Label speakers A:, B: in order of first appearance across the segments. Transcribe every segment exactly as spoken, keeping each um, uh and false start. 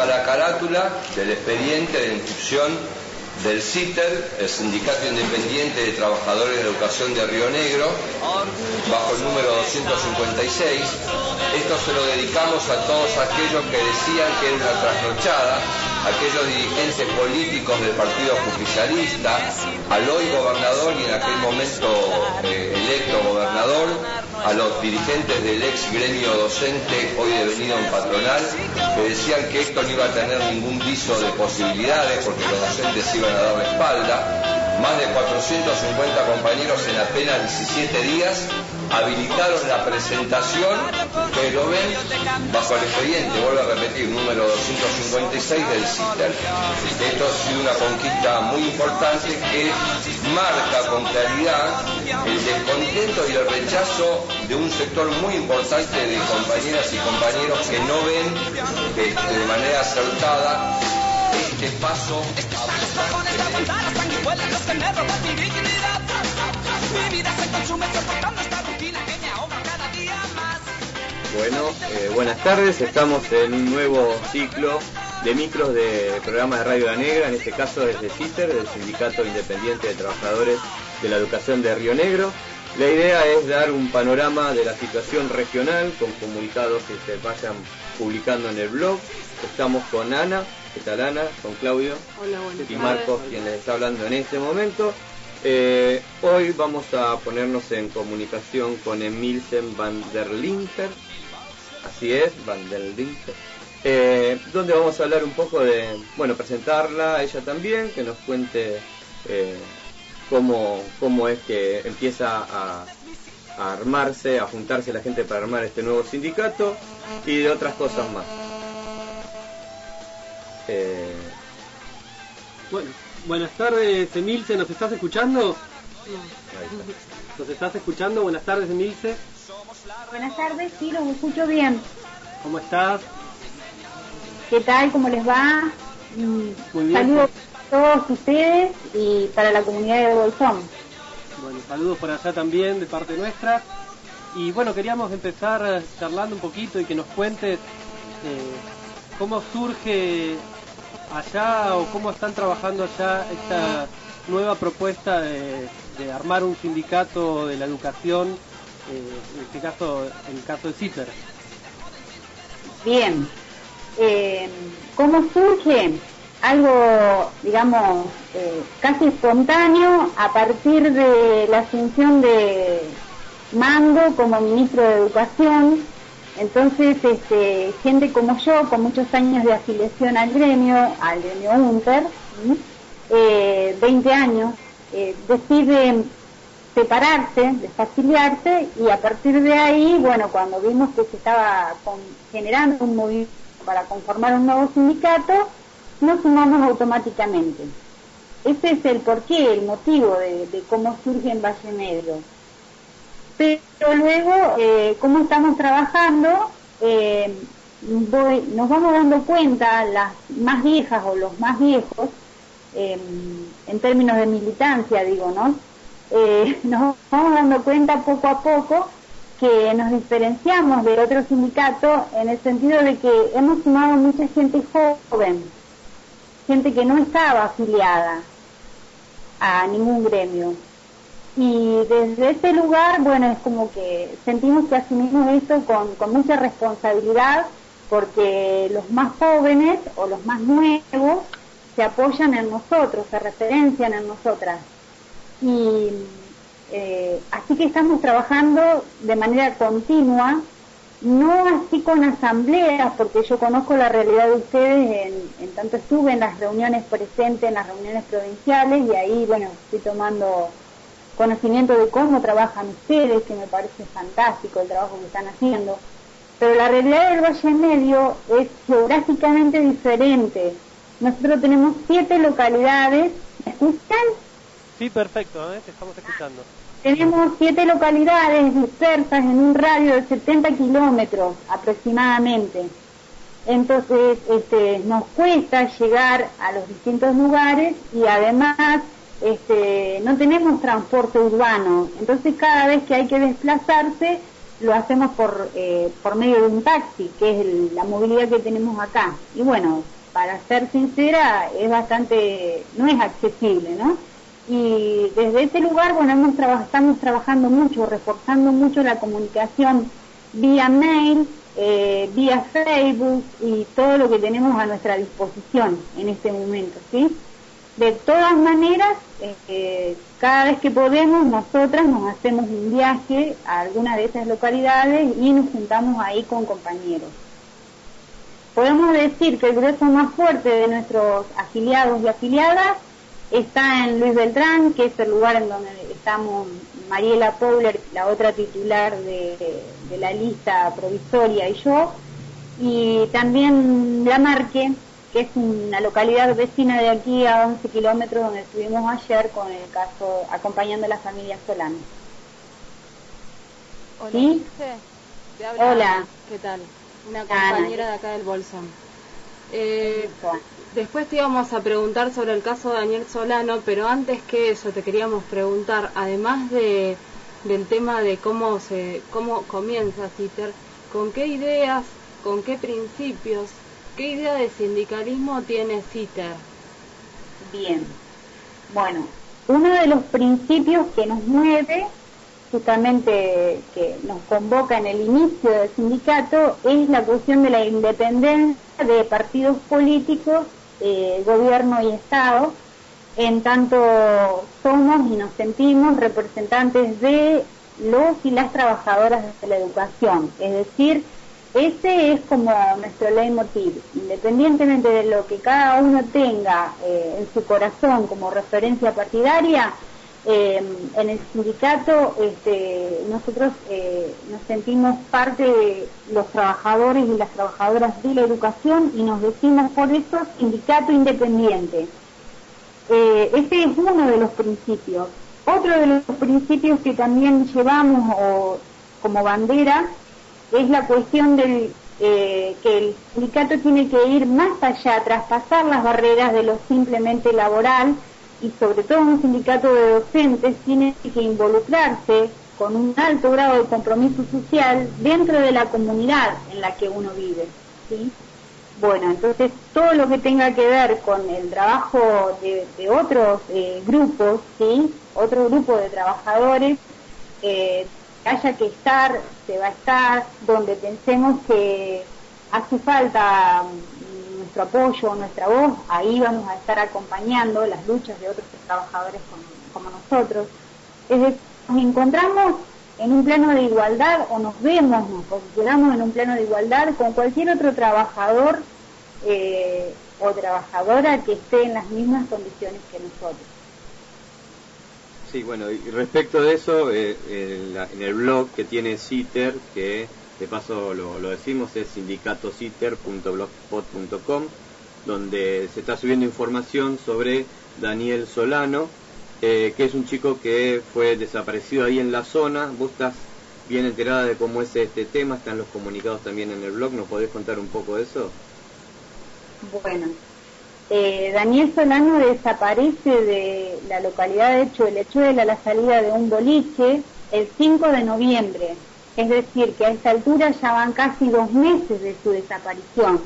A: está la carátula del expediente de inscripción del CITER, el Sindicato Independiente de Trabajadores de Educación de Río Negro, bajo el número doscientos cincuenta y seis. Esto se lo dedicamos a todos aquellos que decían que era una trasnochada, aquellos dirigentes políticos del Partido Justicialista, al hoy gobernador y en aquel momento eh, electo gobernador, a los dirigentes del ex gremio docente, hoy devenido en patronal, que decían que esto no iba a tener ningún viso de posibilidades porque los docentes iban a dar la espalda. Más de cuatrocientos cincuenta compañeros en apenas diecisiete días habilitaron la presentación, que lo ven bajo el expediente, vuelvo a repetir, número doscientos cincuenta y seis del CITER. Esto ha sido una conquista muy importante que marca con claridad el descontento y el rechazo de un sector muy importante de compañeras y compañeros que no ven este, de manera acertada este paso a...
B: Bueno, eh, buenas tardes, estamos en un nuevo ciclo de micros de programa de Radio La Negra, en este caso desde CITER, del Sindicato Independiente de Trabajadores de la Educación de Río Negro. La idea es dar un panorama de la situación regional con comunicados que se vayan publicando en el blog. Estamos con Ana, ¿qué tal Ana? Con Claudio.
C: Hola, buenas
B: y Marcos, quien les está hablando en este momento. Eh, hoy vamos a ponernos en comunicación con Emilce van der Linter, así es, van der Linter, eh, donde vamos a hablar un poco de, bueno, presentarla a ella también, que nos cuente eh, cómo, cómo es que empieza a, a armarse, a juntarse la gente para armar este nuevo sindicato y de otras cosas más. Eh...
C: Bueno, buenas tardes, Emilce, ¿nos estás escuchando? ¿Nos estás escuchando? Buenas tardes, Emilce.
D: Buenas tardes, sí, los escucho bien.
C: ¿Cómo estás?
D: ¿Qué tal? ¿Cómo les va?
C: Muy bien.
D: Saludos a todos ustedes y para la comunidad de Bolsón.
C: Bueno, saludos por allá también de parte nuestra. Y bueno, queríamos empezar charlando un poquito y que nos cuentes eh, cómo surge allá o cómo están trabajando allá esta nueva propuesta de, de armar un sindicato de la educación, eh, en este caso, en el caso de CITER.
D: Bien, eh, ¿cómo surge? Algo, digamos, eh, casi espontáneo a partir de la asunción de Mango como ministro de Educación. Entonces, este, gente como yo, con muchos años de afiliación al gremio, al gremio UNTER, eh, veinte años, eh, decide separarse, desafiliarse, y a partir de ahí, bueno, cuando vimos que se estaba con, generando un movimiento para conformar un nuevo sindicato, nos sumamos automáticamente. Ese es el porqué, el motivo de, de cómo surge en Valle Medio. Pero luego, eh, cómo estamos trabajando, eh, voy, nos vamos dando cuenta, las más viejas o los más viejos, eh, en términos de militancia, digo, ¿no? Eh, nos vamos dando cuenta poco a poco que nos diferenciamos de otros sindicatos en el sentido de que hemos sumado mucha gente joven, gente que no estaba afiliada a ningún gremio. Y desde ese lugar, bueno, es como que sentimos que asumimos esto con, con mucha responsabilidad, porque los más jóvenes o los más nuevos se apoyan en nosotros, se referencian en nosotras. Y eh, así que estamos trabajando de manera continua, no así con asambleas, porque yo conozco la realidad de ustedes, en, en tanto estuve en las reuniones presentes, en las reuniones provinciales, y ahí, bueno, estoy tomando conocimiento de cómo trabajan ustedes, que me parece fantástico el trabajo que están haciendo, pero la realidad del Valle Medio es geográficamente diferente. Nosotros tenemos siete localidades. ¿Me escuchan?
C: Sí, perfecto, ¿eh? Te estamos escuchando.
D: Tenemos siete localidades dispersas en un radio de setenta kilómetros aproximadamente. Entonces, este, nos cuesta llegar a los distintos lugares y además Este, no tenemos transporte urbano, entonces cada vez que hay que desplazarse lo hacemos por eh, por medio de un taxi, que es el, la movilidad que tenemos acá. Y bueno, para ser sincera, es bastante, no es accesible, ¿no? Y desde ese lugar, bueno, hemos traba, estamos trabajando mucho, reforzando mucho la comunicación vía mail, eh, vía Facebook y todo lo que tenemos a nuestra disposición en este momento, ¿sí? De todas maneras, eh, cada vez que podemos, nosotras nos hacemos un viaje a alguna de esas localidades y nos juntamos ahí con compañeros. Podemos decir que el grueso más fuerte de nuestros afiliados y afiliadas está en Luis Beltrán, que es el lugar en donde estamos Mariela Powler, la otra titular de, de la lista provisoria, y yo, y también Lamarque, que es una localidad vecina de aquí a once kilómetros, donde estuvimos ayer con el caso, acompañando a la familia Solano.
E: Hola,
D: ¿Sí?
E: Te habla,
D: Hola.
E: ¿Qué tal? Una compañera
D: Ana.
E: de acá del Bolsón. Eh, después te íbamos a preguntar sobre el caso de Daniel Solano, pero antes que eso te queríamos preguntar, además de del tema de cómo se cómo comienza CITER, ¿con qué ideas, con qué principios, qué idea de sindicalismo tiene CITER?
D: Bien. Bueno, uno de los principios que nos mueve, justamente que nos convoca en el inicio del sindicato, es la cuestión de la independencia de partidos políticos, eh, gobierno y Estado, en tanto somos y nos sentimos representantes de los y las trabajadoras de la educación. Es decir, ese es como nuestro leitmotiv, independientemente de lo que cada uno tenga eh, en su corazón como referencia partidaria. Eh, en el sindicato este, nosotros eh, nos sentimos parte de los trabajadores y las trabajadoras de la educación y nos decimos por eso sindicato independiente. Eh, ese es uno de los principios. Otro de los principios que también llevamos o, como bandera es la cuestión del eh, que el sindicato tiene que ir más allá, traspasar las barreras de lo simplemente laboral, y sobre todo un sindicato de docentes tiene que involucrarse con un alto grado de compromiso social dentro de la comunidad en la que uno vive, ¿sí? Bueno, entonces todo lo que tenga que ver con el trabajo de, de otros eh, grupos, ¿sí? Otro grupo de trabajadores, eh, haya que estar, se va a estar, donde pensemos que hace falta nuestro apoyo, nuestra voz, ahí vamos a estar acompañando las luchas de otros trabajadores como, como nosotros. Es decir, nos encontramos en un plano de igualdad o nos vemos, nos posicionamos en un plano de igualdad con cualquier otro trabajador eh, o trabajadora que esté en las mismas condiciones que nosotros.
B: Sí, bueno, y respecto de eso, eh, en, la, en el blog que tiene CITER, que de paso lo, lo decimos, es sindicato citer punto blogspot punto com, donde se está subiendo información sobre Daniel Solano, eh, que es un chico que fue desaparecido ahí en la zona. Vos estás bien enterada de cómo es este tema, están los comunicados también en el blog, ¿nos podés contar un poco de eso?
D: Bueno, eh, Daniel Solano desaparece de la localidad de Chuelechuela a la salida de un boliche el cinco de noviembre. Es decir, que a esta altura ya van casi dos meses de su desaparición.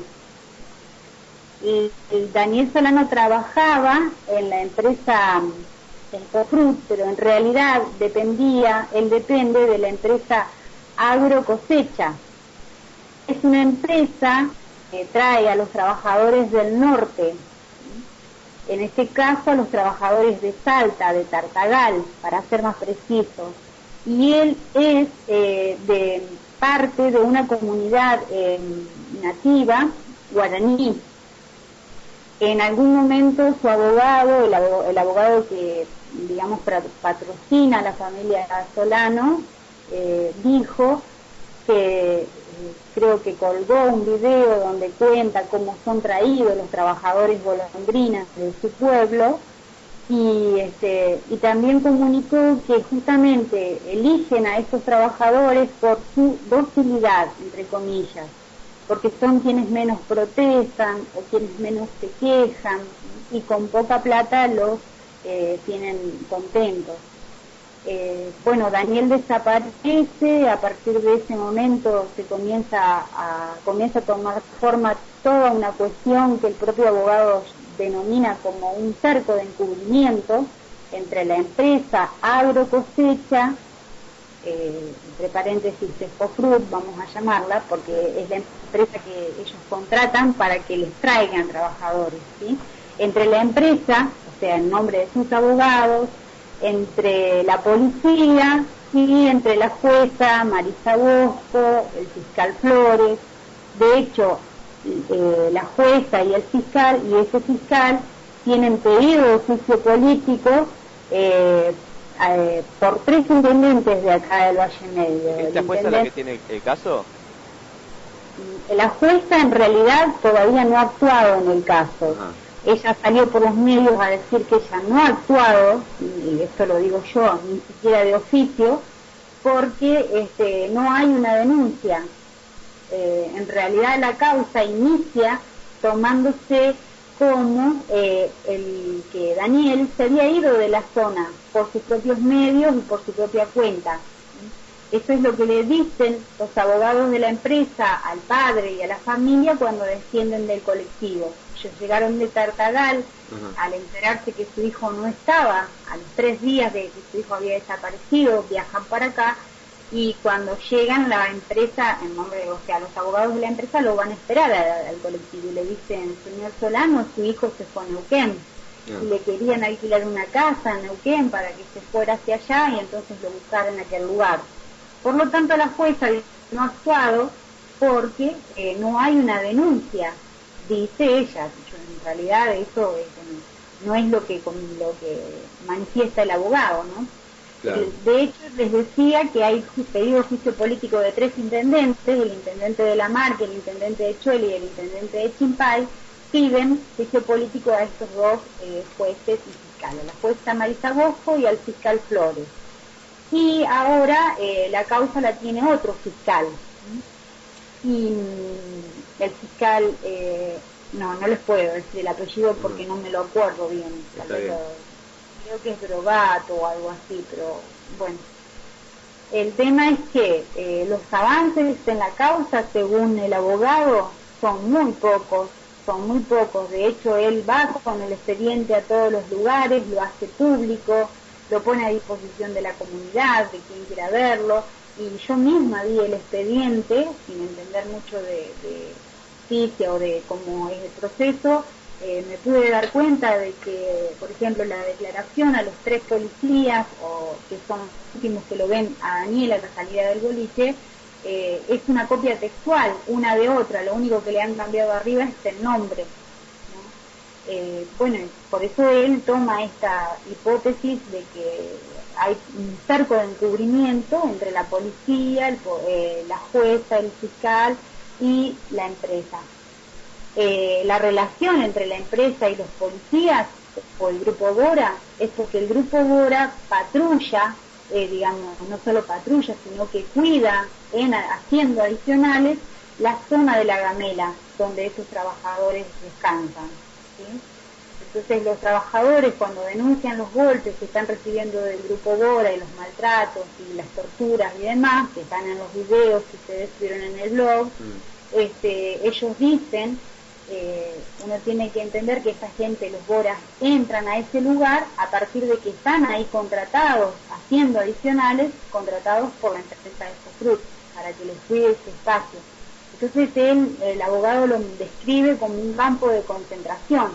D: Y, y Daniel Solano trabajaba en la empresa Ecofrut, pero en realidad dependía, él depende de la empresa Agrocosecha. Es una empresa que trae a los trabajadores del norte, en este caso a los trabajadores de Salta, de Tartagal, para ser más precisos. Y él es eh, de parte de una comunidad eh, nativa guaraní. En algún momento su abogado, el abogado, el abogado que digamos patrocina a la familia Solano, eh, dijo que eh, creo que colgó un video donde cuenta cómo son traídos los trabajadores golondrinas de su pueblo. Y, este, y también comunicó que justamente eligen a estos trabajadores por su docilidad, entre comillas, porque son quienes menos protestan o quienes menos se quejan y con poca plata los eh, tienen contentos. Eh, bueno, Daniel desaparece, a partir de ese momento se comienza a, comienza a tomar forma toda una cuestión que el propio abogado denomina como un cerco de encubrimiento entre la empresa Agrocosecha, eh, entre paréntesis Cefofrut, vamos a llamarla, porque es la empresa que ellos contratan para que les traigan trabajadores, ¿sí? Entre la empresa, o sea, en nombre de sus abogados, entre la policía y entre la jueza Marisa Bosco, el fiscal Flores. De hecho, eh, la jueza y el fiscal y ese fiscal tienen pedido de juicio político eh, eh, por tres intendentes de acá del Valle Medio.
B: ¿Es la jueza la que tiene el caso?
D: La jueza en realidad todavía no ha actuado en el caso. Ajá. Ella salió por los medios a decir que ella no ha actuado, y esto lo digo yo, ni siquiera de oficio, porque este, no hay una denuncia. Eh, en realidad la causa inicia tomándose como eh, el que Daniel se había ido de la zona por sus propios medios y por su propia cuenta. Eso es lo que le dicen los abogados de la empresa al padre y a la familia cuando descienden del colectivo. Ellos llegaron de Tartagal. Uh-huh. Al enterarse que su hijo no estaba, a los tres días de que su hijo había desaparecido, viajan para acá, y cuando llegan la empresa, en nombre de, o sea, los abogados de la empresa lo van a esperar al, al colectivo y le dicen: señor Solano, su hijo se fue a Neuquén. Uh-huh. Y le querían alquilar una casa en Neuquén para que se fuera hacia allá, y entonces lo buscaron en aquel lugar. Por lo tanto, la jueza no ha actuado porque eh, no hay una denuncia, dice ella. En realidad eso eh, no es lo que lo que manifiesta el abogado, ¿no? Claro. De hecho, les decía que hay pedido de juicio político de tres intendentes, el intendente de La Marca, el intendente de Chuel y el intendente de Chimpay, piden juicio político a estos dos eh, jueces y fiscales, a la jueza Marisa Bosco y al fiscal Flores. Y ahora eh, la causa la tiene otro fiscal. Y el fiscal, eh, no, no les puedo decir el apellido porque no me lo acuerdo bien. bien. Creo que es Drogato o algo así, pero bueno. El tema es que eh, los avances en la causa, según el abogado, son muy pocos, son muy pocos. De hecho, él va con el expediente a todos los lugares, lo hace público, lo pone a disposición de la comunidad, de quien quiera verlo, y yo misma vi el expediente, sin entender mucho de, de justicia o de cómo es el proceso. Eh, me pude dar cuenta de que, por ejemplo, la declaración a los tres policías, o que son los últimos que lo ven a Daniel a la salida del boliche, eh, es una copia textual, una de otra, lo único que le han cambiado arriba es el nombre. Eh, bueno, por eso él toma esta hipótesis de que hay un cerco de encubrimiento entre la policía, el, eh, la jueza, el fiscal y la empresa. Eh, la relación entre la empresa y los policías o el grupo Bora es porque el grupo Bora patrulla, eh, digamos, no solo patrulla, sino que cuida, en haciendo adicionales, la zona de la Gamela, donde esos trabajadores descansan. ¿Sí? Entonces los trabajadores, cuando denuncian los golpes que están recibiendo del grupo Bora y los maltratos y las torturas y demás, que están en los videos que ustedes vieron en el blog, mm. este, ellos dicen, eh, uno tiene que entender que esa gente, los Boras, entran a ese lugar a partir de que están ahí contratados, haciendo adicionales, contratados por la empresa de Cefofrut, para que les cuide ese espacio. Entonces él, el abogado lo describe como un campo de concentración.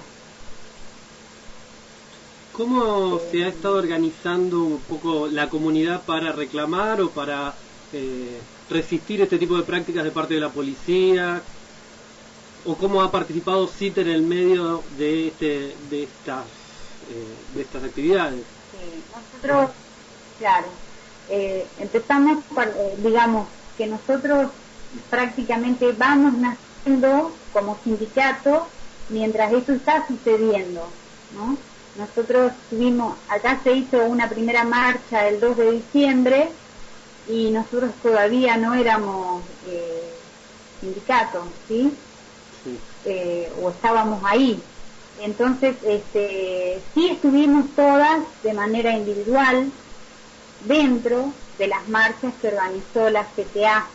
C: ¿Cómo se ha estado organizando un poco la comunidad para reclamar o para eh, resistir este tipo de prácticas de parte de la policía? ¿O cómo ha participado CITER en el medio de este de estas eh, de estas actividades?
D: Sí, nosotros, claro, eh, empezamos, por, eh, digamos, que nosotros prácticamente vamos naciendo como sindicato mientras esto está sucediendo, ¿no? Nosotros tuvimos, acá se hizo una primera marcha el dos de diciembre y nosotros todavía no éramos eh, sindicato, ¿sí? Sí. Eh, o estábamos ahí. Entonces, este, sí estuvimos todas de manera individual, dentro de las marchas que organizó la C T A.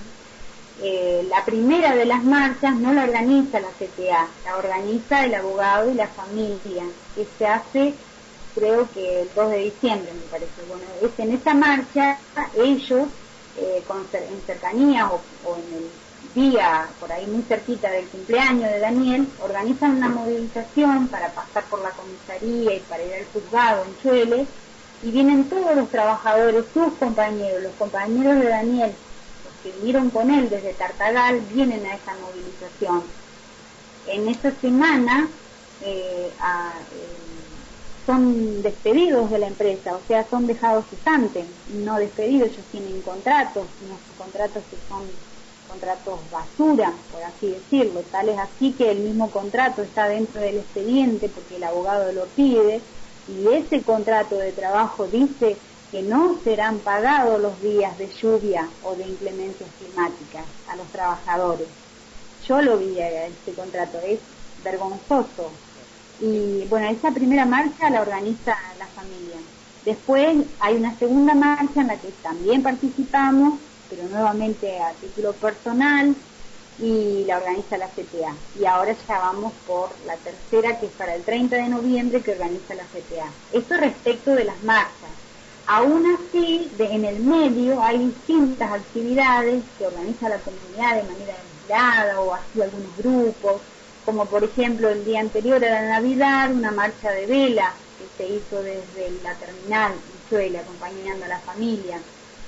D: Eh, la primera de las marchas no la organiza la C T A, la organiza el abogado y la familia, que se hace, creo que el dos de diciembre, me parece. Bueno, es en esa marcha ellos, eh, con, en cercanía o, o en el día, por ahí muy cerquita del cumpleaños de Daniel, organizan una movilización para pasar por la comisaría y para ir al juzgado en Chueles, y vienen todos los trabajadores, sus compañeros, los compañeros de Daniel, que vinieron con él desde Tartagal, vienen a esa movilización. En esa semana eh, a, eh, son despedidos de la empresa, o sea, son dejados cesantes, no despedidos. Ellos tienen contratos, unos contratos que son contratos basura, por así decirlo, tal es así que el mismo contrato está dentro del expediente porque el abogado lo pide, y ese contrato de trabajo dice que no serán pagados los días de lluvia o de inclemencias climáticas a los trabajadores. Yo lo vi, este contrato, es vergonzoso. Y bueno, esa primera marcha la organiza la familia. Después hay una segunda marcha en la que también participamos, pero nuevamente a título personal, y la organiza la C T A. Y ahora ya vamos por la tercera, que es para el treinta de noviembre, que organiza la C T A. Esto respecto de las marchas. Aún así, de, en el medio hay distintas actividades que organiza la comunidad de manera aislada o así algunos grupos, como por ejemplo el día anterior a la Navidad, una marcha de vela que se hizo desde la terminal en Chuele, acompañando a la familia,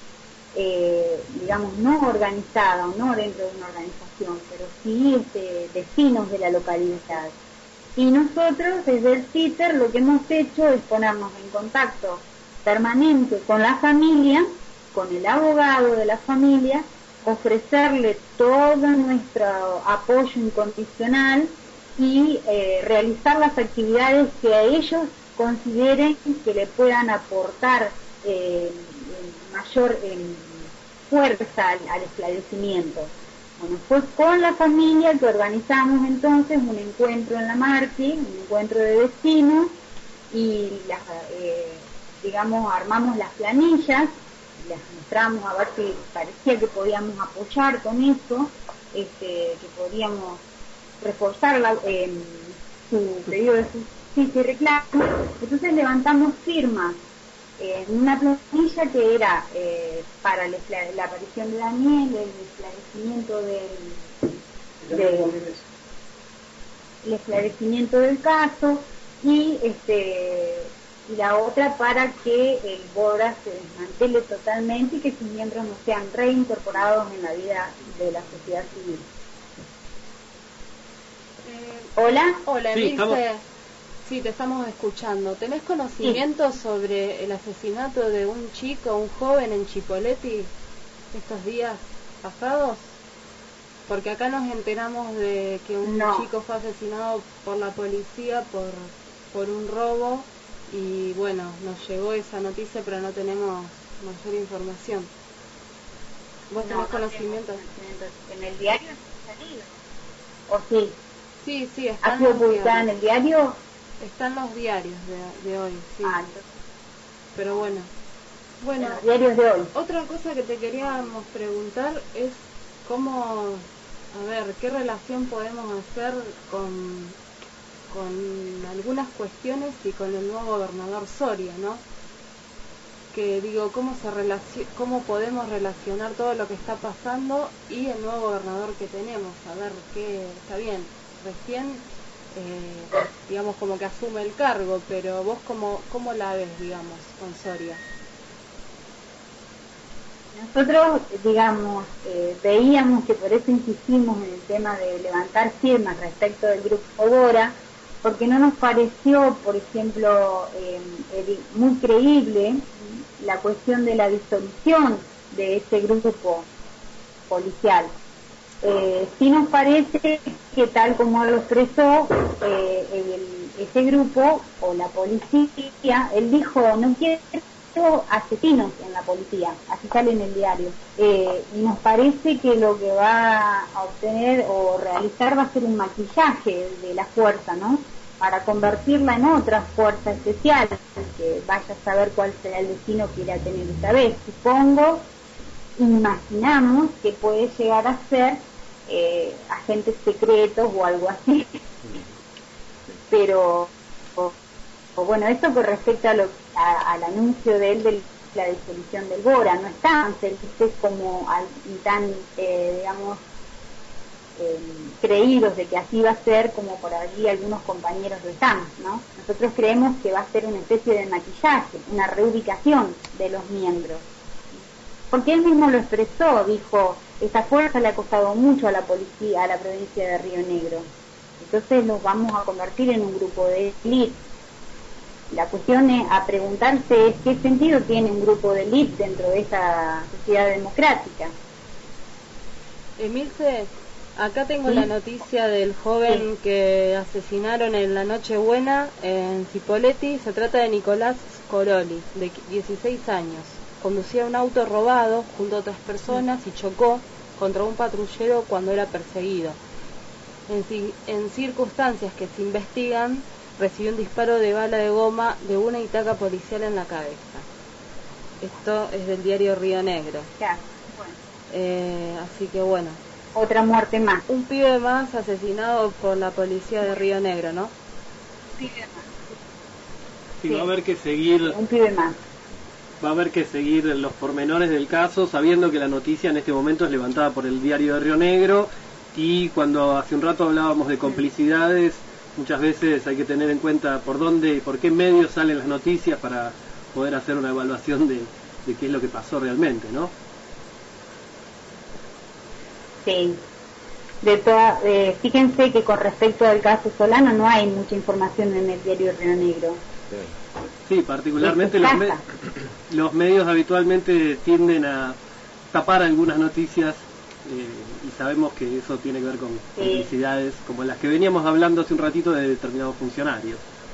D: eh, digamos, no organizada o no dentro de una organización, pero sí este, vecinos de la localidad. Y nosotros desde el CITER lo que hemos hecho es ponernos en contacto permanente con la familia, con el abogado de la familia, ofrecerle todo nuestro apoyo incondicional y eh, realizar las actividades que a ellos consideren que le puedan aportar eh, mayor eh, fuerza al, al esclarecimiento. Bueno, fue con la familia que organizamos entonces un encuentro en la Marti, un encuentro de vecinos, y las, eh, digamos, armamos las planillas, las mostramos a ver si parecía que podíamos apoyar con eso, este, que podíamos reforzar la, eh, su pedido de justicia y reclamo. Entonces levantamos firmas eh, en una planilla que era eh, para el, la aparición de Daniel, el esclarecimiento del, del el esclarecimiento del caso, y este y la otra para que el BORA se desmantele totalmente y que sus miembros no sean reincorporados en la vida de la sociedad civil.
E: Eh,
D: ¿Hola?
E: Hola,
C: Sí,
E: Emilce.
C: estamos...
E: Sí, te estamos escuchando. ¿Tenés conocimiento sí. sobre el asesinato de un chico, un joven en Chipoleti estos días pasados? Porque acá nos enteramos de que un
D: no.
E: chico fue asesinado por la policía por, por un robo. Y bueno, nos llegó esa noticia, pero no tenemos mayor información. ¿Vos tenés
D: no,
E: conocimiento?
D: No ¿En el diario ha salido? ¿O sí?
E: Sí, sí, está
D: ¿Ha sido publicada en el diario?
E: Están los diarios de, de hoy, sí.
D: Ah, entonces...
E: Pero bueno. Bueno,
D: en los diarios de hoy.
E: Otra cosa que te queríamos preguntar es cómo, a ver, qué relación podemos hacer con... con algunas cuestiones y con el nuevo gobernador Soria, ¿no? Que digo, ¿cómo se relacion- cómo podemos relacionar todo lo que está pasando y el nuevo gobernador que tenemos? A ver, qué está bien, recién, eh, digamos, como que asume el cargo, pero vos cómo, cómo la ves, digamos, con Soria.
D: Nosotros, digamos, eh, veíamos que por eso insistimos en el tema de levantar firmas respecto del grupo Bora, porque no nos pareció, por ejemplo, eh, muy creíble la cuestión de la disolución de ese grupo policial. Eh, sí nos parece que tal como lo expresó eh, el, ese grupo o la policía, él dijo, no quiero asesinos en la policía, así sale en el diario, eh, y nos parece que lo que va a obtener o realizar va a ser un maquillaje de la fuerza, ¿no? para convertirla en otra fuerza especial, que vaya a saber cuál será el destino que irá a tener esta vez. Supongo, imaginamos que puede llegar a ser eh, agentes secretos o algo así. Pero, o, o bueno, esto con respecto a lo, a, al anuncio de él de la disolución del Bora, no es tan felices como al, y tan, eh, digamos, Eh, creídos de que así va a ser como por allí algunos compañeros lo están, ¿no? Nosotros creemos que va a ser una especie de maquillaje, una reubicación de los miembros. Porque él mismo lo expresó, dijo, esta fuerza le ha costado mucho a la policía, a la provincia de Río Negro. Entonces los vamos a convertir en un grupo de élite. La cuestión es, a preguntarse es qué sentido tiene un grupo de élite dentro de esta sociedad democrática.
E: Emilce, acá tengo
D: ¿sí?
E: la noticia del joven
D: sí.
E: que asesinaron en la Nochebuena en Cipolletti. Se trata de Nicolás Scoroli, de dieciséis años. Conducía un auto robado junto a otras personas y chocó contra un patrullero cuando era perseguido. En, en circunstancias que se investigan, recibió un disparo de bala de goma de una itaca policial en la cabeza. Esto es del diario Río Negro.
D: Ya, bueno.
E: Eh, así que bueno.
D: Otra muerte más.
E: Un pibe más asesinado por la policía de Río Negro, ¿no?
D: Un pibe más.
C: Sí,
D: Sí.
C: va a haber que seguir,
D: Un pibe más.
C: va a haber que seguir los pormenores del caso, sabiendo que la noticia en este momento es levantada por el diario de Río Negro, y cuando hace un rato hablábamos de complicidades, muchas veces hay que tener en cuenta por dónde y por qué medios salen las noticias para poder hacer una evaluación de, de qué es lo que pasó realmente, ¿no?
D: Sí. De toda, eh, fíjense que con respecto al caso Solano no hay mucha información en el diario Río Negro.
C: Sí, particularmente los, me los medios habitualmente tienden a tapar algunas noticias eh, y sabemos que eso tiene que ver con
D: sí.
C: complicidades como las que veníamos hablando hace un ratito de determinados funcionarios.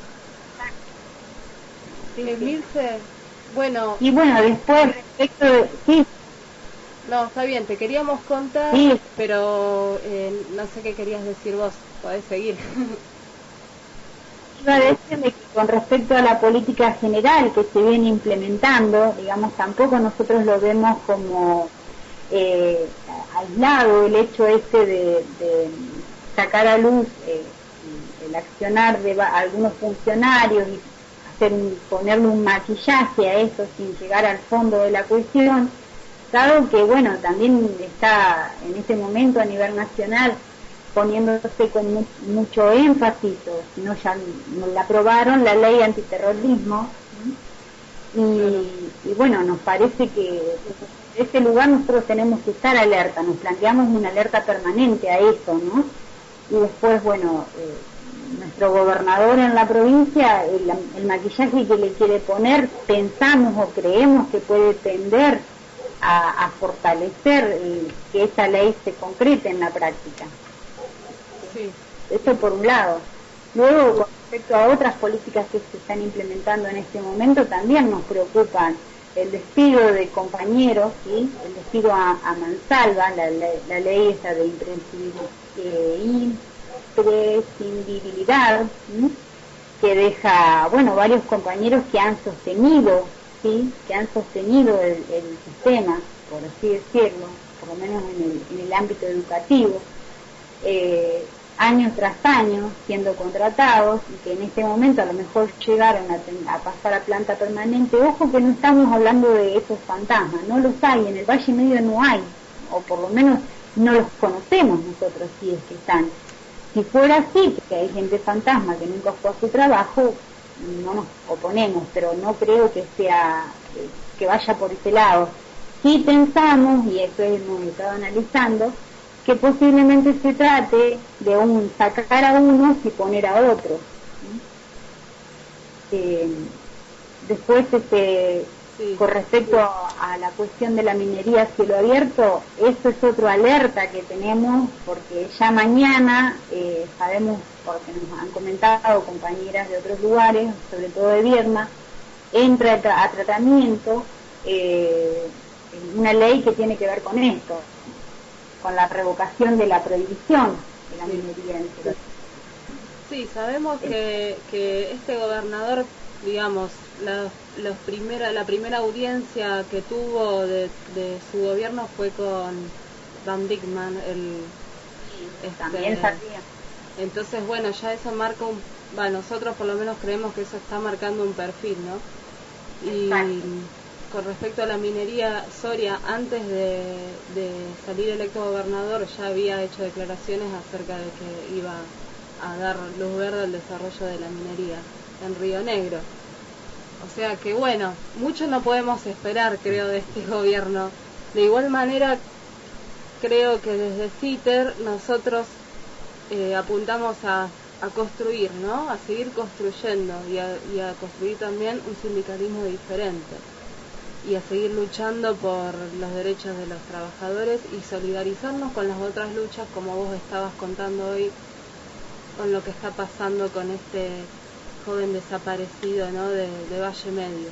E: Sí, Emilce, bueno...
D: Y bueno, después respecto de... Sí.
E: No, está bien, te queríamos contar,
D: sí.
E: pero eh, no sé qué querías decir vos, podés seguir.
D: Iba a decirle que con respecto a la política general que se viene implementando, digamos, tampoco nosotros lo vemos como eh, aislado el hecho este de, de sacar a luz eh, el accionar de algunos funcionarios y hacer un, ponerle un maquillaje a eso sin llegar al fondo de la cuestión, dado que, bueno, también está en este momento a nivel nacional poniéndose con mu mucho énfasis, o si no ya no la aprobaron, la ley antiterrorismo, y, y bueno, nos parece que en ese lugar nosotros tenemos que estar alerta, nos planteamos una alerta permanente a eso, ¿no? Y después, bueno, eh, nuestro gobernador en la provincia, el, el maquillaje que le quiere poner, pensamos o creemos que puede tender a, a fortalecer y que esa ley se concrete en la práctica.
E: Sí.
D: Eso por un lado. Luego, con respecto a otras políticas que se están implementando en este momento, también nos preocupan el despido de compañeros, ¿sí? El despido a, a mansalva, la, la, la ley esa de imprescindibilidad, ¿sí? Que deja, bueno, varios compañeros que han sostenido, ¿sí? Que han sostenido el, el sistema, por así decirlo, por lo menos en el, en el ámbito educativo, eh, año tras año siendo contratados, y que en este momento a lo mejor llegaron a, a pasar a planta permanente. Ojo que no estamos hablando de esos fantasmas, no los hay, en el Valle Medio no hay, o por lo menos no los conocemos nosotros si es que están. Si fuera así, que hay gente fantasma que nunca fue a su trabajo, no nos oponemos, pero no creo que sea que vaya por ese lado. Sí pensamos, y eso hemos estado analizando, que posiblemente se trate de un sacar a unos y poner a otros. Eh, después, este, sí. Con respecto a la cuestión de la minería a cielo abierto, eso es otro alerta que tenemos, porque ya mañana, eh, sabemos, porque nos han comentado compañeras de otros lugares, sobre todo de Viedma, entra a, tra a tratamiento eh, una ley que tiene que ver con esto, con la revocación de la prohibición de la minería en cielo abierto.
E: Sí, Sí, sabemos que, que este gobernador, digamos, la, los primera, la primera audiencia que tuvo de, de su gobierno fue con Van Dikman, el...
D: Sí,
E: este,
D: también sabía.
E: Entonces, bueno, ya eso marca un... Bueno, nosotros por lo menos creemos que eso está marcando un perfil, ¿no? Y
D: Exacto.
E: con respecto a la minería, Soria, antes de, de salir electo gobernador, ya había hecho declaraciones acerca de que iba a dar luz verde al desarrollo de la minería en Río Negro. O sea que bueno, mucho no podemos esperar, creo, de este gobierno. De igual manera, creo que desde CITER nosotros eh, apuntamos a, a construir, ¿no? A seguir construyendo y a, y a construir también un sindicalismo diferente y a seguir luchando por los derechos de los trabajadores y solidarizarnos con las otras luchas, como vos estabas contando hoy, con lo que está pasando con este joven desaparecido, ¿no? de, de Valle Medio.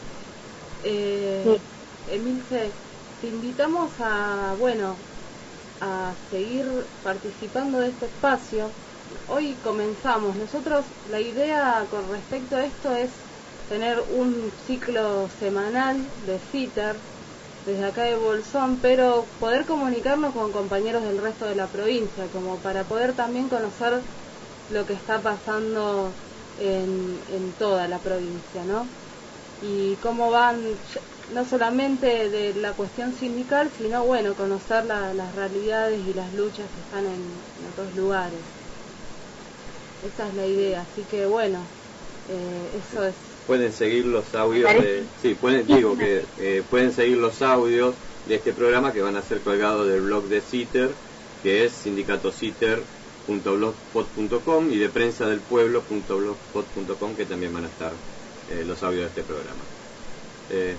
E: Eh,
D: Sí.
E: Emilce, te invitamos a, bueno, a seguir participando de este espacio. Hoy comenzamos. Nosotros, la idea con respecto a esto es tener un ciclo semanal de CITER desde acá de Bolsón, pero poder comunicarnos con compañeros del resto de la provincia, como para poder también conocer lo que está pasando en, en toda la provincia, ¿no? Y cómo van, no solamente de la cuestión sindical, sino, bueno, conocer la, las realidades y las luchas que están en, en otros lugares. Esa es la idea, así que, bueno, eh, eso es.
B: Pueden seguir los audios de... Sí, pueden, digo que eh, pueden seguir los audios de este programa que van a ser colgados del blog de CITER, que es sindicatociter punto blogspot punto com, y de prensa del pueblo punto blogspot punto com, que también van a estar eh, los audios de este programa. Eh,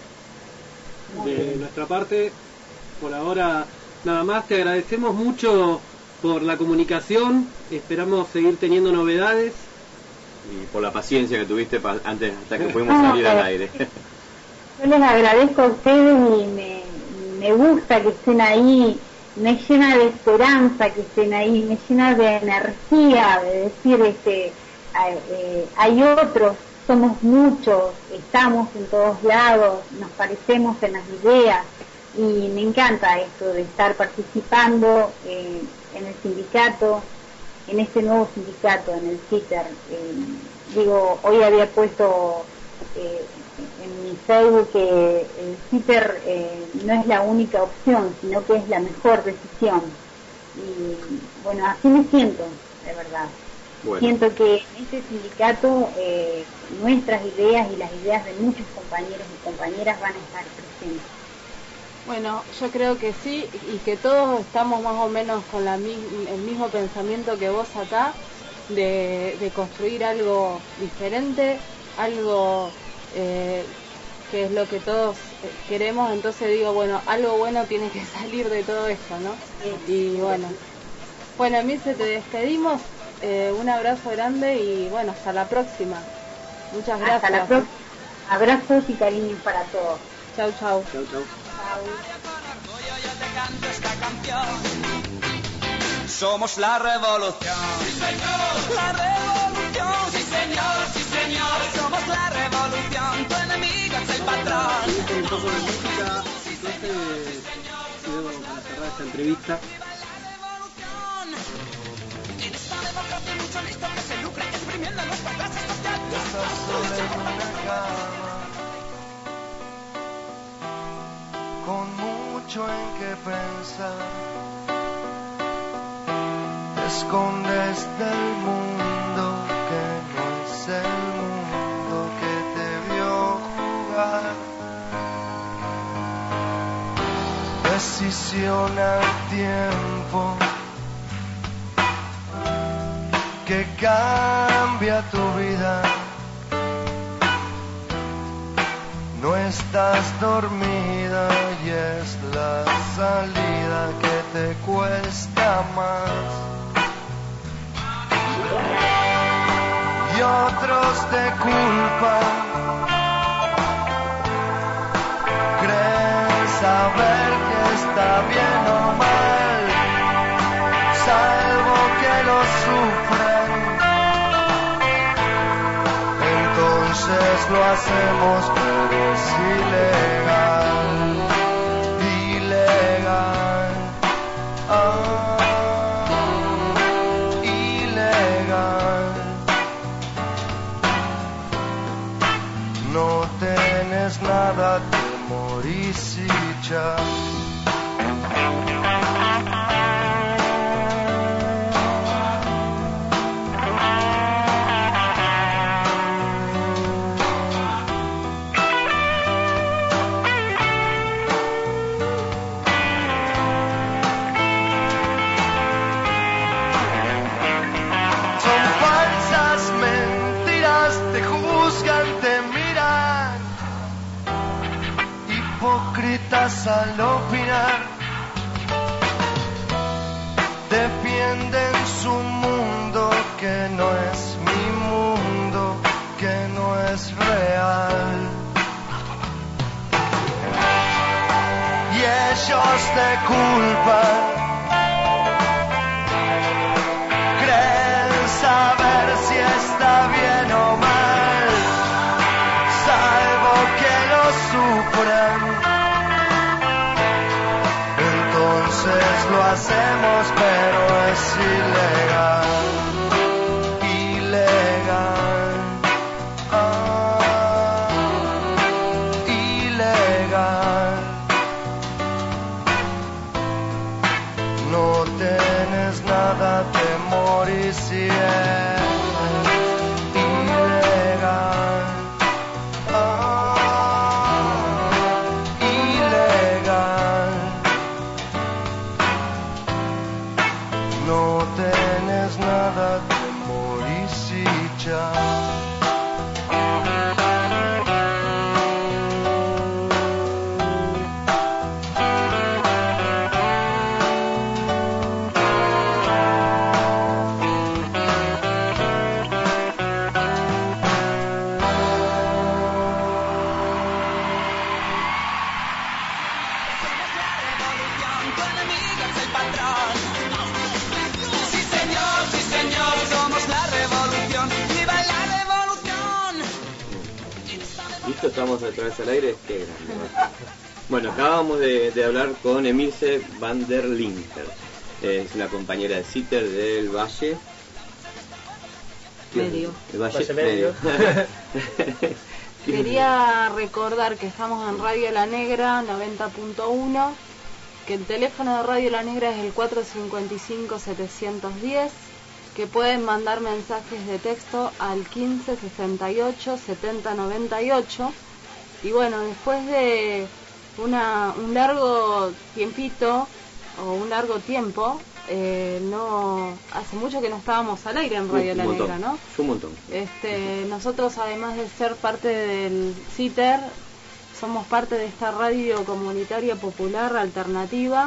C: De nuestra parte, por ahora nada más. Te agradecemos mucho por la comunicación, esperamos seguir teniendo novedades.
B: y por la paciencia que tuviste pa antes hasta que pudimos
D: Ah,
B: salir al aire.
D: Yo les agradezco a ustedes y me, me gusta que estén ahí, me llena de esperanza que estén ahí, me llena de energía, de decir, este, eh, hay otros, somos muchos, estamos en todos lados, nos parecemos en las ideas, y me encanta esto de estar participando eh, en el sindicato, en este nuevo sindicato, en el CITER. Eh, digo, hoy había puesto eh, en mi Facebook que el CITER eh, no es la única opción, sino que es la mejor decisión. Y bueno, así me siento, de verdad.
B: Bueno.
D: Siento que en este sindicato eh, nuestras ideas y las ideas de muchos compañeros y compañeras van a estar presentes.
E: Bueno, yo creo que sí, y que todos estamos más o menos con la, el mismo pensamiento que vos acá, de, de construir algo diferente, algo eh, que es lo que todos queremos. Entonces digo, bueno, algo bueno tiene que salir de todo esto, ¿no?
D: Sí.
E: Y bueno, bueno, Emilce, te despedimos, eh, un abrazo grande y bueno, hasta la próxima. Muchas gracias.
D: Hasta la próxima. Abrazos y cariños para todos.
E: Chau, chau.
C: Chau, chau.
F: Somos la revolución. Sí, señor. La revolución. Sí, señor. Sí, señor. Somos la revolución. Tu enemigo es el patrón.
C: Seguimos con un poco de música. Entonces, luego para cerrar esta entrevista.
F: En esta democracia hay mucho listo que se lucra exprimiendo nuestra clase social.
G: Estás solo en una cama, con mucho en qué pensar. Te escondes del mundo que no es el mundo que te vio jugar. Decisión al tiempo que cambia tu vida. No estás dormida y es la salida que te cuesta más. Y otros te culpan. Creen saber que está bien o mal, salvo que lo sufren. lo hacemos, pero es ilegal, ilegal, ah, ilegal. No tenés nada, te morís y ya. Hipócritas al opinar, defienden su mundo que no es mi mundo, que no es real. Y ellos te culpan, creen saber si está bien o mal, salvo que lo sufran. Entonces lo hacemos, pero es ilegal, ilegal, ah, ilegal. No tienes nada, te morís y es ilegal, ah, ilegal. No tenés nada, te morís y ya.
B: Listo, estamos otra vez al aire. Qué grande, ¿no? Bueno, acabamos de, de hablar con Emilce van der Linker. Es una compañera de Citer del Valle
E: Medio.
B: El Valle,
C: Valle Medio.
E: Quería recordar que estamos en Radio La Negra noventa punto uno, que el teléfono de Radio La Negra es el cuatro cinco cinco, siete uno cero, que pueden mandar mensajes de texto al quince sesenta y ocho, setenta noventa y ocho. Y bueno, después de una, un largo tiempito, o un largo tiempo, eh, no hace mucho que no estábamos al aire en Radio
B: un
E: La
B: montón,
E: Negra, ¿no?
B: Un montón.
E: Este, nosotros, además de ser parte del Citer, somos parte de esta radio comunitaria popular alternativa,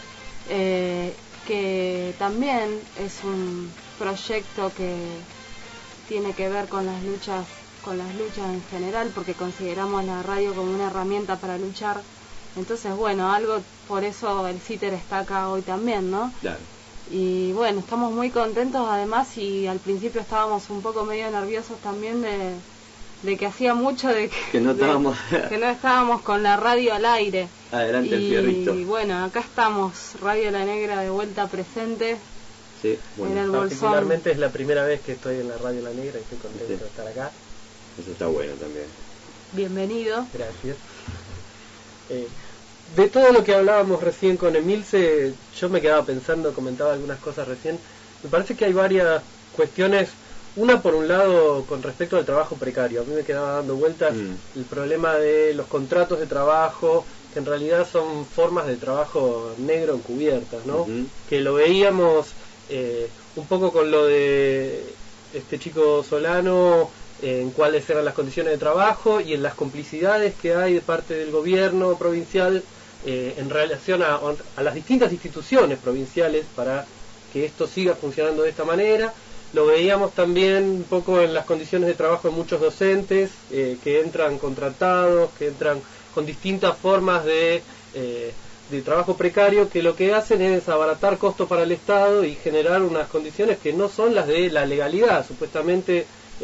E: eh, que también es un proyecto que tiene que ver con las luchas con las luchas en general, porque consideramos la radio como una herramienta para luchar. Entonces, bueno, algo por eso el Citer está acá hoy también, ¿no?
B: Claro.
E: Y bueno, estamos muy contentos además, y al principio estábamos un poco medio nerviosos también de, de que hacía mucho de que,
B: Que no estábamos
E: de, que no estábamos con la radio al aire.
B: Adelante el
E: Y
B: fierrito.
E: bueno, acá estamos, Radio La Negra de vuelta presente.
B: Sí,
E: en el
B: bueno,
E: bolsón.
C: Particularmente es la primera vez que estoy en la Radio La Negra y estoy contento
B: Sí.
C: de estar acá.
B: eso está bueno también.
E: Bienvenido.
C: Gracias. Eh, de todo lo que hablábamos recién con Emilce, yo me quedaba pensando, comentaba algunas cosas recién. Me parece que hay varias cuestiones. Una, por un lado, con respecto al trabajo precario. A mí me quedaba dando vueltas
B: Mm.
C: el problema de los contratos de trabajo, que en realidad son formas de trabajo negro encubiertas, ¿no?
B: Ujú.
C: Que lo veíamos eh, un poco con lo de este chico Solano, en cuáles eran las condiciones de trabajo y en las complicidades que hay de parte del gobierno provincial eh, en relación a, a las distintas instituciones provinciales para que esto siga funcionando de esta manera. Lo veíamos también un poco en las condiciones de trabajo de muchos docentes eh, que entran contratados, que entran con distintas formas de, eh, de trabajo precario, que lo que hacen es abaratar costos para el Estado y generar unas condiciones que no son las de la legalidad. Supuestamente eh,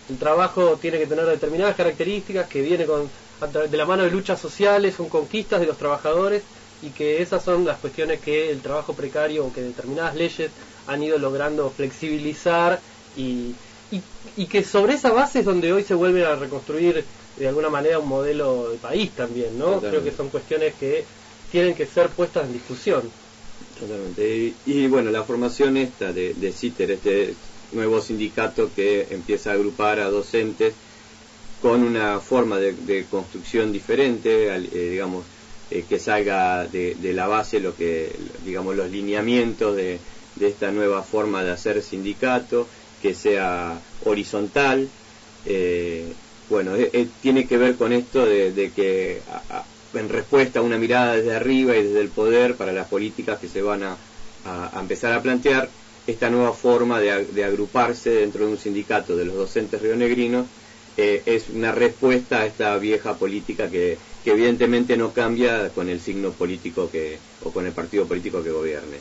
C: el trabajo tiene que tener determinadas características, que viene con de la mano de luchas sociales, son conquistas de los trabajadores, y que esas son las cuestiones que el trabajo precario o que determinadas leyes han ido logrando flexibilizar, y, y, y que sobre esa base es donde hoy se vuelve a reconstruir de alguna manera un modelo de país también, ¿no?
B: Totalmente.
C: Creo que son cuestiones que tienen que ser puestas en discusión.
B: Totalmente. Y, y bueno, la formación esta de, de CITER, este nuevo sindicato que empieza a agrupar a docentes con una forma de, de construcción diferente, al, eh, digamos, eh, que salga de, de la base lo que, digamos, los lineamientos de, de esta nueva forma de hacer sindicato, que sea horizontal. Eh, bueno, eh, eh, tiene que ver con esto de, de que a, a, en respuesta a una mirada desde arriba y desde el poder para las políticas que se van a, a, a empezar a plantear, esta nueva forma de, de agruparse dentro de un sindicato de los docentes rionegrinos eh, es una respuesta a esta vieja política que, que evidentemente no cambia con el signo político que o con el partido político que gobierne.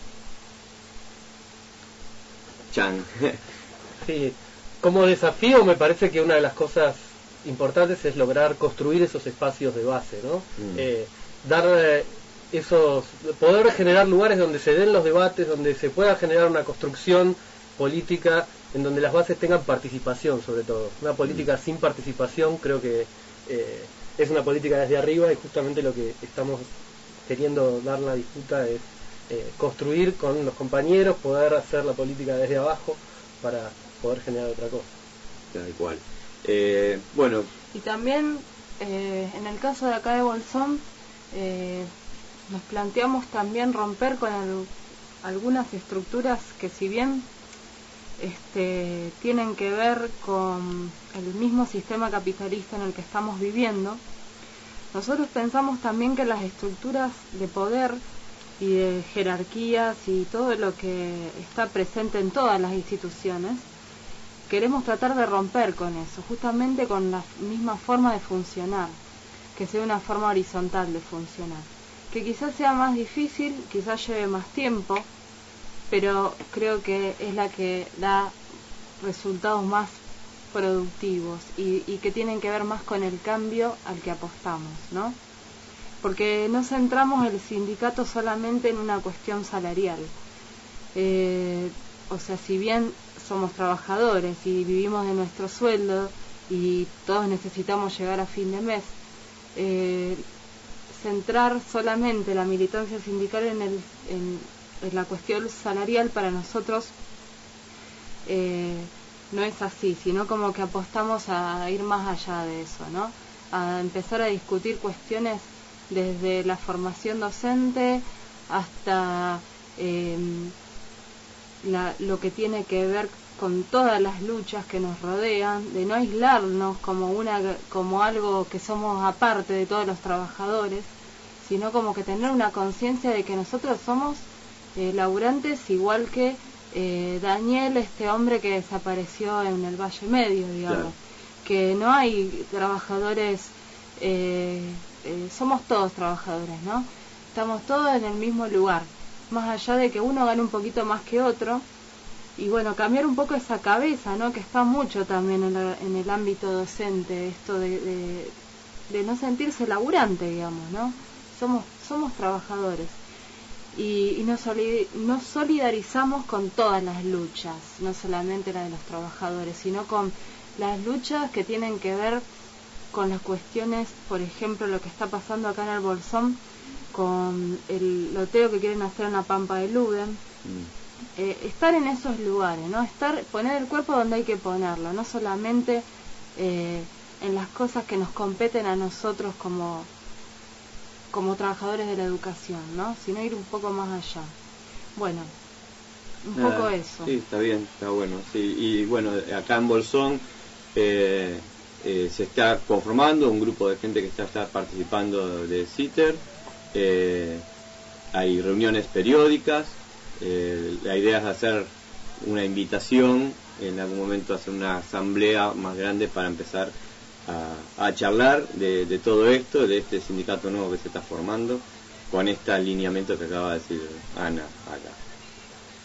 B: Chan.
C: Sí, como desafío me parece que una de las cosas importantes es lograr construir esos espacios de base, ¿no? Mm. Eh, dar eh, esos, poder generar lugares donde se den los debates, donde se pueda generar una construcción política en donde las bases tengan participación, sobre todo. Una política mm. sin participación creo que eh, es una política desde arriba, y justamente lo que estamos queriendo dar la disputa es eh, construir con los compañeros, poder hacer la política desde abajo para poder generar otra cosa.
B: Tal cual. Eh, bueno.
E: Y también, eh, en el caso de acá de Bolsón, eh, nos planteamos también romper con el, algunas estructuras que, si bien este, tienen que ver con el mismo sistema capitalista en el que estamos viviendo, nosotros pensamos también que las estructuras de poder y de jerarquías y todo lo que está presente en todas las instituciones, queremos tratar de romper con eso, justamente con la misma forma de funcionar, que sea una forma horizontal de funcionar, que quizás sea más difícil, quizás lleve más tiempo, pero creo que es la que da resultados más productivos y, y que tienen que ver más con el cambio al que apostamos, ¿no? Porque no centramos el sindicato solamente en una cuestión salarial. Eh, o sea, si bien somos trabajadores y vivimos de nuestro sueldo y todos necesitamos llegar a fin de mes, eh, centrar solamente la militancia sindical en, el, en, en la cuestión salarial para nosotros eh, no es así, sino como que apostamos a ir más allá de eso, ¿no? A empezar a discutir cuestiones desde la formación docente hasta eh, la, lo que tiene que ver con todas las luchas que nos rodean, de no aislarnos como una como algo que somos aparte de todos los trabajadores, sino como que tener una conciencia de que nosotros somos eh, laburantes igual que eh, Daniel, este hombre que desapareció en el Valle Medio, digamos, claro. Que no hay trabajadores, eh, eh, somos todos trabajadores, ¿no? Estamos todos en el mismo lugar, más allá de que uno gane un poquito más que otro. Y bueno, cambiar un poco esa cabeza, ¿no? Que está mucho también en, la, en el ámbito docente, esto de, de, de no sentirse laburante, digamos, ¿no? Somos somos trabajadores. Y, y nos, solid, nos solidarizamos con todas las luchas, no solamente la de los trabajadores, sino con las luchas que tienen que ver con las cuestiones, por ejemplo, lo que está pasando acá en el Bolsón, con el loteo que quieren hacer en la Pampa de Luden. Mm. Eh, estar en esos lugares, ¿no? Estar, poner el cuerpo donde hay que ponerlo, no solamente eh, en las cosas que nos competen a nosotros como como trabajadores de la educación, ¿no? Sino ir un poco más allá. Bueno, un ah, poco eso.
B: Sí, está bien, está bueno. Sí, y bueno, acá en Bolsón eh, eh, se está conformando un grupo de gente que está, está participando de CITER. Eh, hay reuniones periódicas. Eh, la idea es hacer una invitación, en algún momento hacer una asamblea más grande para empezar a, a charlar de, de todo esto, de este sindicato nuevo que se está formando, con este alineamiento que acaba de decir Ana acá.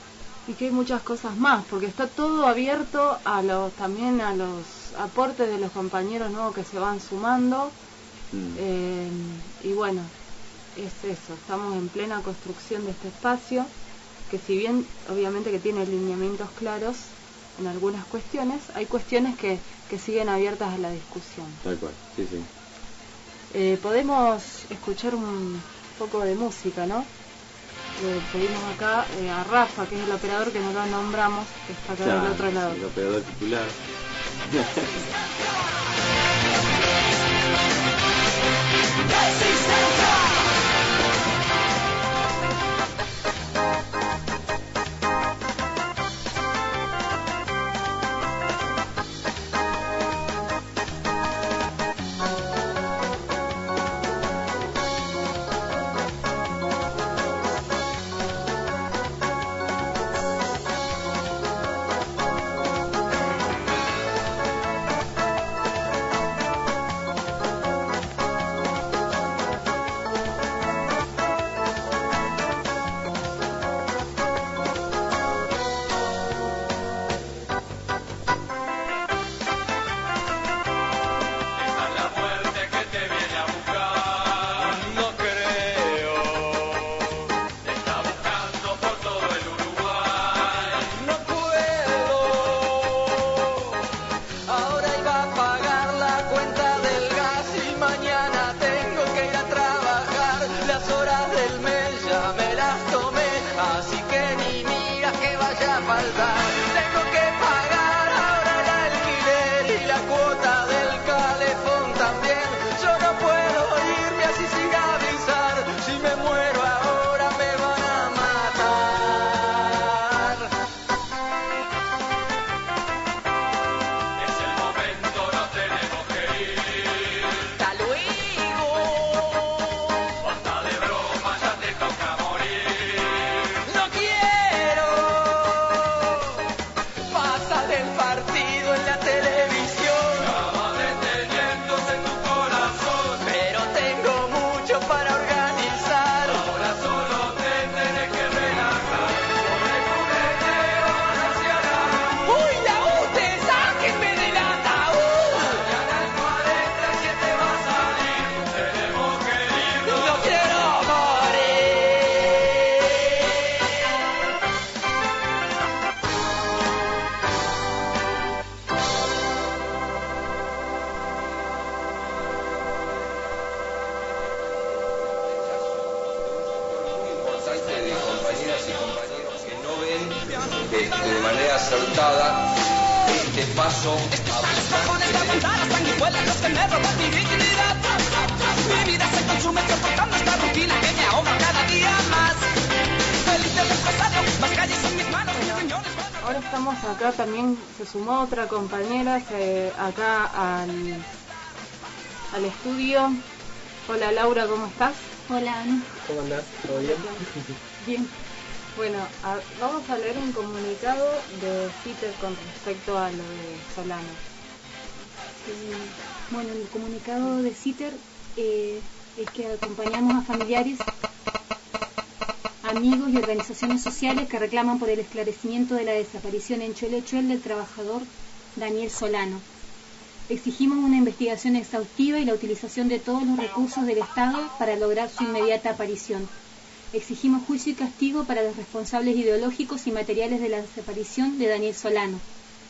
E: y que hay muchas cosas más, porque está todo abierto a los también a los aportes de los compañeros nuevos que se van sumando. Mm. Eh, y bueno, es eso, estamos en plena construcción de este espacio, que si bien obviamente que tiene lineamientos claros en algunas cuestiones, hay cuestiones que, que siguen abiertas a la discusión.
B: Tal cual, sí, sí.
E: Eh, podemos escuchar un poco de música, ¿no? Le pedimos acá eh, a Rafa, que es el operador, que no lo nombramos, que está acá
B: claro,
E: del otro lado.
B: El operador titular.
E: Ahora estamos acá, también se sumó otra compañera se, acá al, al estudio. Hola Laura, ¿cómo estás?
H: Hola Ana.
B: ¿Cómo andás? ¿Todo bien?
E: Bien. Bueno, a, vamos a leer un comunicado de CITER con respecto a lo de Solano.
H: Eh, bueno, el comunicado de CITER eh, es que acompañamos a familiares, amigos y organizaciones sociales que reclaman por el esclarecimiento de la desaparición en Cholechuel del trabajador Daniel Solano. Exigimos una investigación exhaustiva y la utilización de todos los recursos del Estado para lograr su inmediata aparición. Exigimos juicio y castigo para los responsables ideológicos y materiales de la desaparición de Daniel Solano.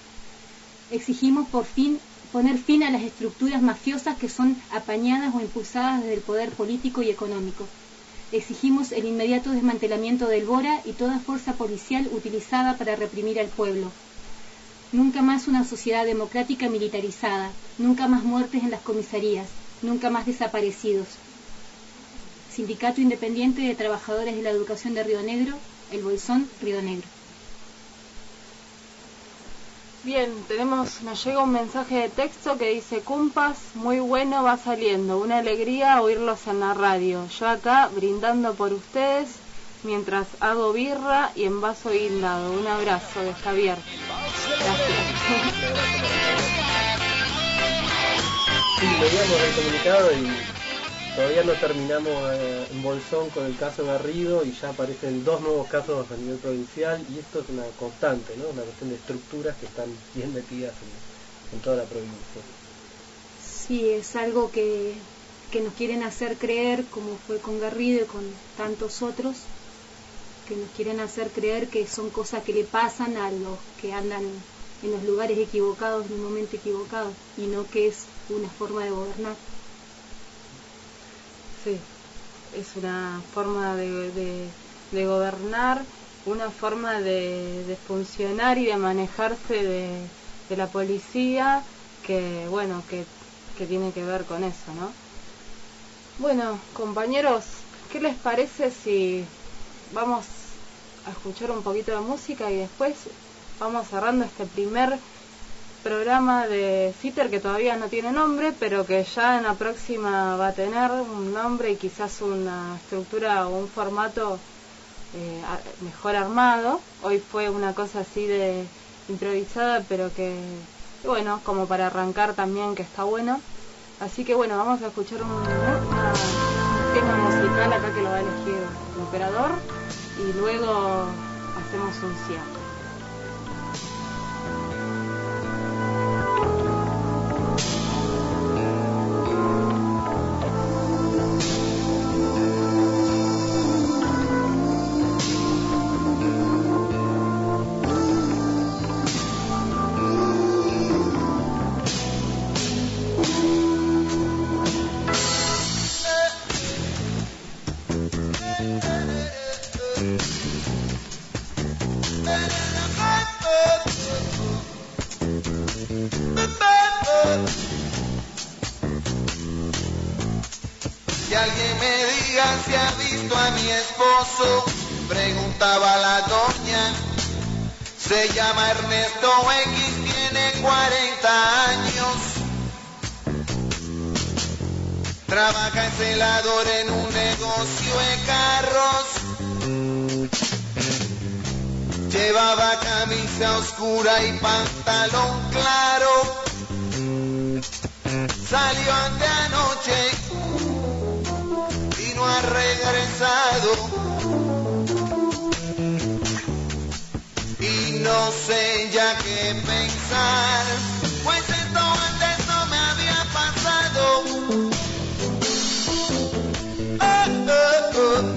H: Exigimos por fin poner fin a las estructuras mafiosas que son apañadas o impulsadas desde el poder político y económico. Exigimos el inmediato desmantelamiento del BORA y toda fuerza policial utilizada para reprimir al pueblo. Nunca más una sociedad democrática militarizada, nunca más muertes en las comisarías, nunca más desaparecidos. Sindicato Independiente de Trabajadores de la Educación de Río Negro, El Bolsón, Río Negro.
E: Bien, tenemos, nos llega un mensaje de texto que dice: Cumpas, muy bueno, va saliendo, una alegría oírlos en la radio. Yo acá brindando por ustedes mientras hago birra y en vaso guindado. Un abrazo de Javier. Gracias.
B: Sí, leíamos el comunicado y
C: todavía no terminamos eh, en Bolsón con el caso Garrido y ya aparecen dos nuevos casos a nivel provincial, y esto es una constante, ¿no? Una cuestión de estructuras que están bien metidas en, en toda la provincia.
H: Sí, es algo que, que nos quieren hacer creer, como fue con Garrido y con tantos otros, que nos quieren hacer creer que son cosas que le pasan a los que andan en los lugares equivocados en un momento equivocado, y no que es una forma de gobernar.
E: Sí, es una forma de, de, de gobernar, una forma de, de funcionar y de manejarse de, de la policía, que bueno, que, que tiene que ver con eso, ¿no? Bueno, compañeros, ¿qué les parece si vamos a escuchar un poquito de música y después vamos cerrando este primer programa de CITER, que todavía no tiene nombre, pero que ya en la próxima va a tener un nombre y quizás una estructura o un formato eh, mejor armado? Hoy fue una cosa así de improvisada, pero que, bueno, como para arrancar también, que está bueno. Así que bueno, vamos a escuchar un, una, un tema musical acá que lo va a elegir el operador, y luego hacemos un cierre.
G: Que alguien me diga si ha visto a mi esposo, preguntaba la doña. Se llama Ernesto X, tiene cuarenta años. Trabaja en celador en un negocio de carros. Llevaba camisa oscura y pantalón claro. Salió anteanoche y no ha regresado. Y no sé ya qué pensar, pues esto antes no me había pasado. Oh, oh, oh.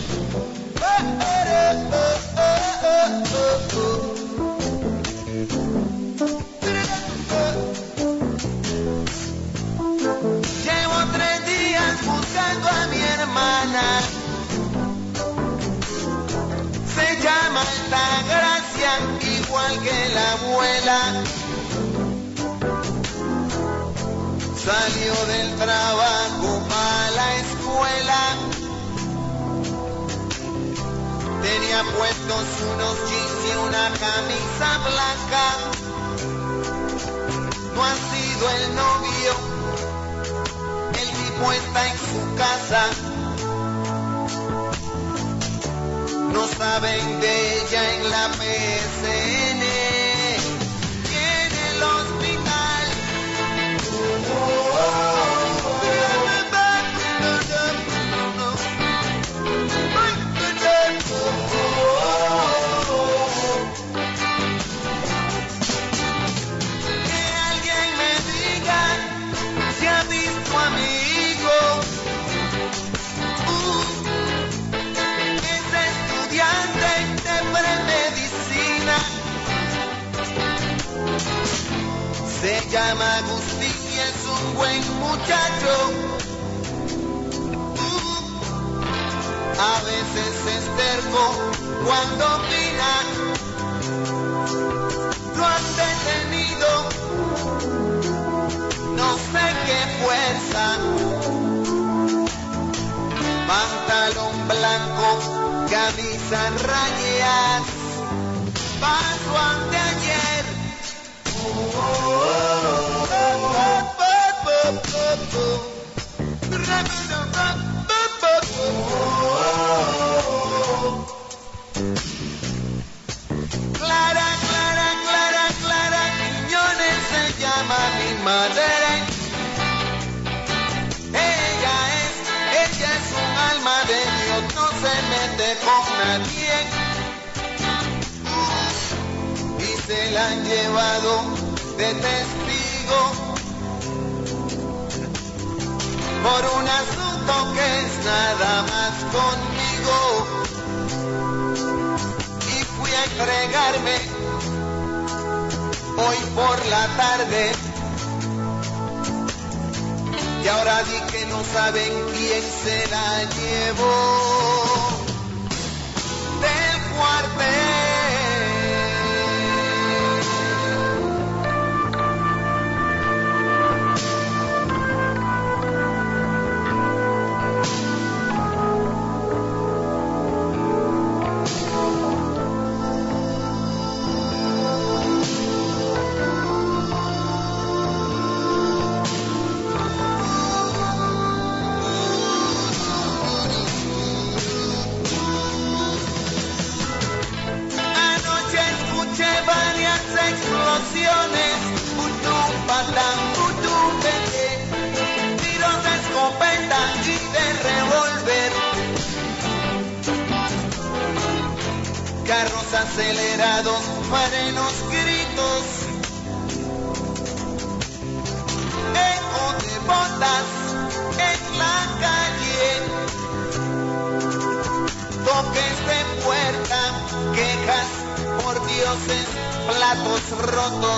G: Llevo tres días buscando a mi hermana. Se llama Altagracia, igual que la abuela. Salió del trabajo para la escuela. Tenía puestos unos jeans y una camisa blanca. No ha sido el novio, el tipo está en su casa. No saben de ella en la P S N y en el hospital. Oh, oh, se llama Agustín y es un buen muchacho. Uh, a veces es terco cuando opina. Lo han detenido, no sé qué fuerza. Pantalón blanco, camisa en rayas. Pasó anteayer. Clara, Clara, Clara, Clara Quiñones se llama mi madre. Ella es nadie y se la han llevado de testigo por un asunto que es nada más conmigo. Y fui a entregarme hoy por la tarde y ahora di que no saben quién se la llevó del cuartel. Explosiones, putum, patam, putum, vete, tiros de escopeta y de revólver, carros acelerados, frenos, gritos, eco de botas en la calle, toques de puerta, quejas por dioses, platos rotos.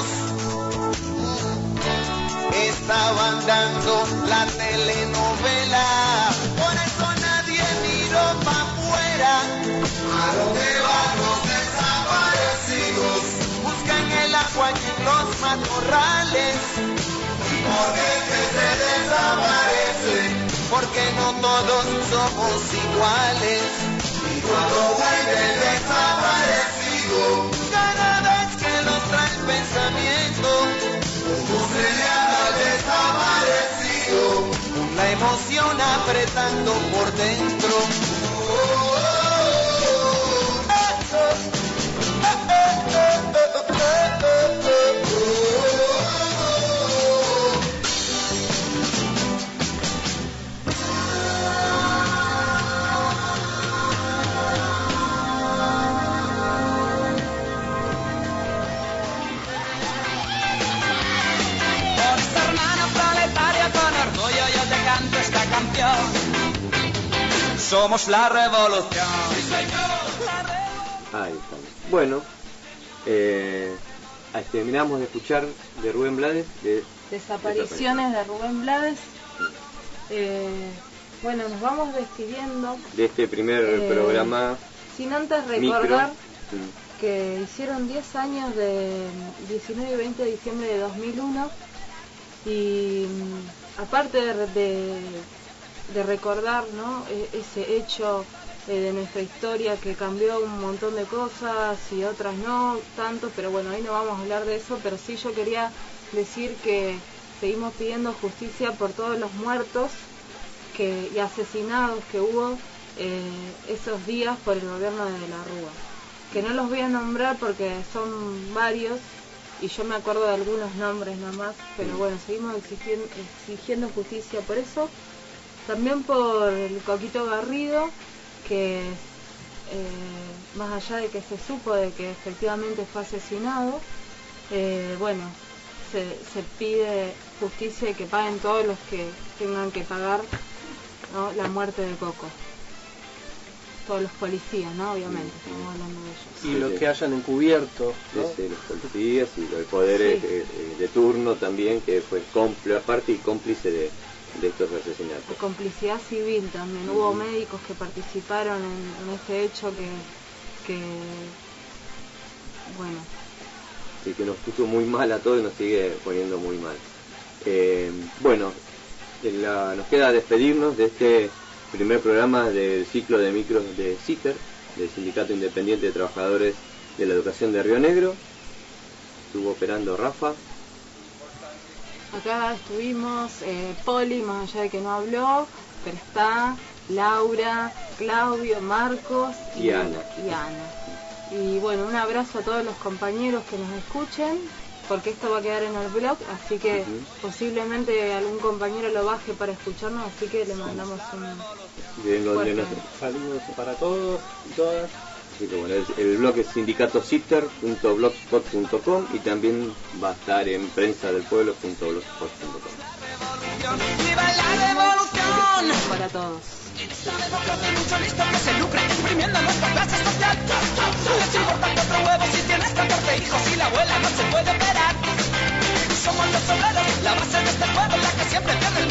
G: Estaban dando la telenovela, por eso nadie miró pa' afuera. ¿A dónde van los desaparecidos? Buscan el agua y en los matorrales. ¿Y por qué que se desaparecen? Porque no todos somos iguales. Y cuando vuelve el desaparecido, cada vez que los trae el pensamiento, como se le ha desaparecido, con la emoción apretando por dentro.
F: Esta canción, somos la revolución.
B: Ahí estamos. Bueno, eh, terminamos de escuchar de Rubén Blades de
E: Desapariciones de Rubén Blades. Eh, bueno, nos vamos despidiendo
B: de este primer
E: eh,
B: programa.
E: Sin antes recordar
B: micro.
E: que hicieron diez años de diecinueve y veinte de diciembre de dos mil uno y aparte de, de, de recordar, ¿no?, ese hecho eh, de nuestra historia que cambió un montón de cosas y otras no tanto, pero bueno, hoy no vamos a hablar de eso, pero sí yo quería decir que seguimos pidiendo justicia por todos los muertos que, y asesinados que hubo eh, esos días por el gobierno de De la Rúa, que no los voy a nombrar porque son varios y yo me acuerdo de algunos nombres nomás, pero bueno, seguimos exigiendo, exigiendo justicia por eso. También por el Coquito Garrido, que eh, más allá de que se supo de que efectivamente fue asesinado, eh, bueno, se, se pide justicia y que paguen todos los que tengan que pagar, ¿no?, la muerte de Coco. Todos los policías, ¿no? Obviamente, estamos hablando de ellos.
C: Y los que hayan encubierto, ¿no?
B: Desde los policías y los poderes sí. de, de turno también, que fue cómplice, aparte y cómplice de, de estos asesinatos.
E: La complicidad civil también. Uh-huh. Hubo médicos que participaron en, en este hecho que, que, bueno...
B: Sí, que nos puso muy mal a todos y nos sigue poniendo muy mal. Eh, bueno, la, nos queda despedirnos de este primer programa del ciclo de micros de CITER, del Sindicato Independiente de Trabajadores de la Educación de Río Negro. Estuvo operando Rafa.
E: Acá estuvimos eh, Poli, más allá de que no habló, pero está Laura, Claudio, Marcos y,
B: y Ana.
E: Y Ana. Y bueno, un abrazo a todos los compañeros que nos escuchen, porque esto va a quedar en el blog, así que uh-huh. posiblemente algún compañero lo baje para escucharnos, así que le mandamos un
B: Bien,
E: fuerte
C: saludos para todos y todas.
B: Así que bueno, el, el blog es sindicatositer punto blogspot punto com y también va a estar en prensa del pueblo punto blogspot punto com.
F: ¡Viva la revolución!
E: Para todos.
F: La democracia hay mucho listo que se lucra exprimiendo nuestra clase social. Les importan cuatro huevos si tienes catorce hijos y la abuela no se puede operar. Somos los obreros, la base de este pueblo, la que siempre pierde